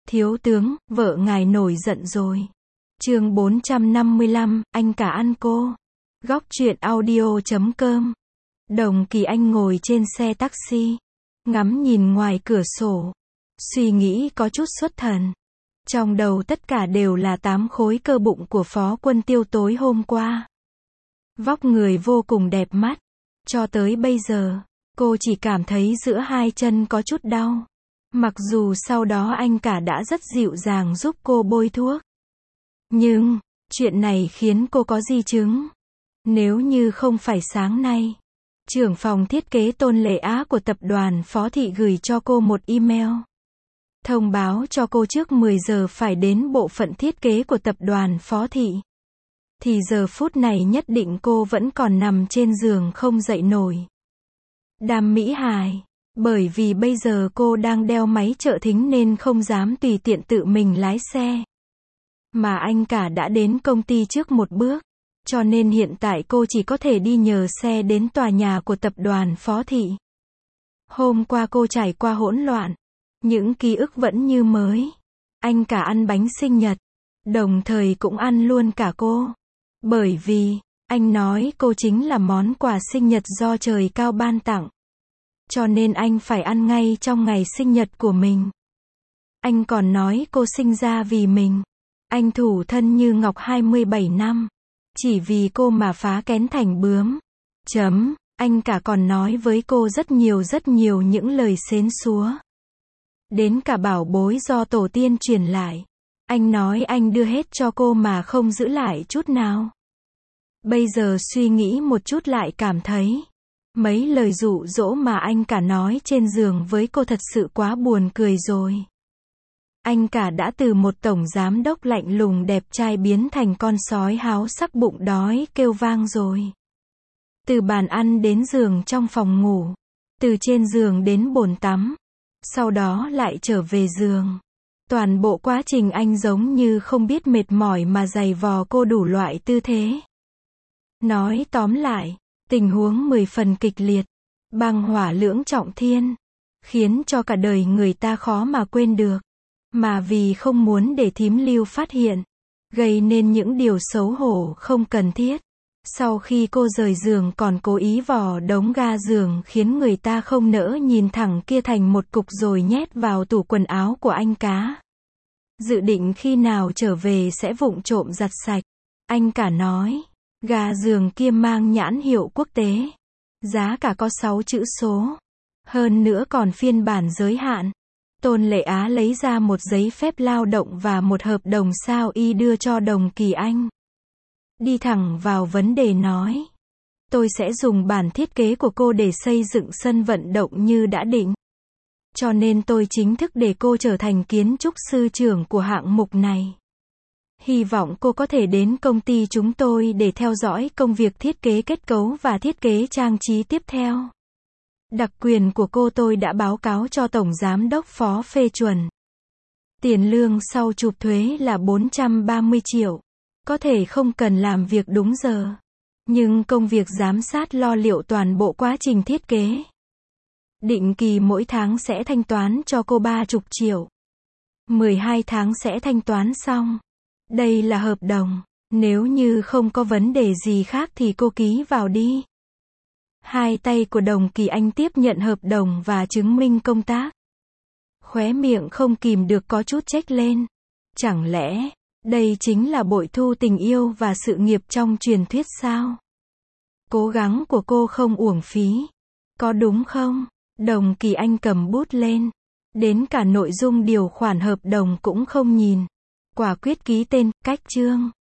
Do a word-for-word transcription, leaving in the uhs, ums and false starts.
Thiếu tướng, vợ ngài nổi giận rồi. Chương bốn trăm năm mươi lăm, anh cả ăn cô. Góc truyện audio chấm com. Đồng Kỳ Anh ngồi trên xe taxi, ngắm nhìn ngoài cửa sổ, suy nghĩ có chút xuất thần. Trong đầu tất cả đều là tám khối cơ bụng của Phó Quân Tiêu tối hôm qua. Vóc người vô cùng đẹp mắt. Cho tới bây giờ, cô chỉ cảm thấy giữa hai chân có chút đau. Mặc dù sau đó anh cả đã rất dịu dàng giúp cô bôi thuốc. Nhưng, chuyện này khiến cô có di chứng. Nếu như không phải sáng nay, trưởng phòng thiết kế Tôn Lệ Á của tập đoàn Phó Thị gửi cho cô một email. Thông báo cho cô trước mười giờ phải đến bộ phận thiết kế của tập đoàn Phó Thị. Thì giờ phút này nhất định cô vẫn còn nằm trên giường không dậy nổi. Đàm Mỹ Hải. Bởi vì bây giờ cô đang đeo máy trợ thính nên không dám tùy tiện tự mình lái xe. Mà anh cả đã đến công ty trước một bước. Cho nên hiện tại cô chỉ có thể đi nhờ xe đến tòa nhà của tập đoàn Phó Thị. Hôm qua cô trải qua hỗn loạn. Những ký ức vẫn như mới. Anh cả ăn bánh sinh nhật. Đồng thời cũng ăn luôn cả cô. Bởi vì, anh nói cô chính là món quà sinh nhật do trời cao ban tặng. Cho nên anh phải ăn ngay trong ngày sinh nhật của mình. Anh còn nói cô sinh ra vì mình. Anh thủ thân như ngọc hai mươi bảy năm. Chỉ vì cô mà phá kén thành bướm. Chấm, anh cả còn nói với cô rất nhiều rất nhiều những lời xến xúa. Đến cả bảo bối do tổ tiên truyền lại. Anh nói anh đưa hết cho cô mà không giữ lại chút nào. Bây giờ suy nghĩ một chút lại cảm thấy mấy lời dụ dỗ mà anh cả nói trên giường với cô thật sự quá buồn cười rồi. Anh cả đã từ một tổng giám đốc lạnh lùng đẹp trai biến thành con sói háo sắc bụng đói kêu vang rồi. Từ bàn ăn đến giường trong phòng ngủ. Từ trên giường đến bồn tắm. Sau đó lại trở về giường. Toàn bộ quá trình anh giống như không biết mệt mỏi mà giày vò cô đủ loại tư thế. Nói tóm lại, tình huống mười phần kịch liệt, băng hỏa lưỡng trọng thiên, khiến cho cả đời người ta khó mà quên được. Mà vì không muốn để thím Lưu phát hiện, gây nên những điều xấu hổ không cần thiết. Sau khi cô rời giường còn cố ý vò đống ga giường khiến người ta không nỡ nhìn thẳng kia thành một cục rồi nhét vào tủ quần áo của anh cá. Dự định khi nào trở về sẽ vụng trộm giặt sạch. Anh cả nói, ga giường kia mang nhãn hiệu quốc tế. Giá cả có sáu chữ số. Hơn nữa còn phiên bản giới hạn. Tôn Lệ Á lấy ra một giấy phép lao động và một hợp đồng sao y đưa cho Đồng Kỳ Anh. Đi thẳng vào vấn đề nói. Tôi sẽ dùng bản thiết kế của cô để xây dựng sân vận động như đã định. Cho nên tôi chính thức để cô trở thành kiến trúc sư trưởng của hạng mục này. Hy vọng cô có thể đến công ty chúng tôi để theo dõi công việc thiết kế kết cấu và thiết kế trang trí tiếp theo. Đặc quyền của cô tôi đã báo cáo cho Tổng Giám đốc Phó phê chuẩn. Tiền lương sau chụp thuế là bốn trăm ba mươi triệu. Có thể không cần làm việc đúng giờ. Nhưng công việc giám sát lo liệu toàn bộ quá trình thiết kế. Định kỳ mỗi tháng sẽ thanh toán cho cô ba mươi triệu. mười hai tháng sẽ thanh toán xong. Đây là hợp đồng. Nếu như không có vấn đề gì khác thì cô ký vào đi. Hai tay của Đồng Kỳ Anh tiếp nhận hợp đồng và chứng minh công tác. Khóe miệng không kìm được có chút chếch lên. Chẳng lẽ, đây chính là bội thu tình yêu và sự nghiệp trong truyền thuyết sao? Cố gắng của cô không uổng phí. Có đúng không? Đồng Kỳ Anh cầm bút lên. Đến cả nội dung điều khoản hợp đồng cũng không nhìn. Quả quyết ký tên, cách chương.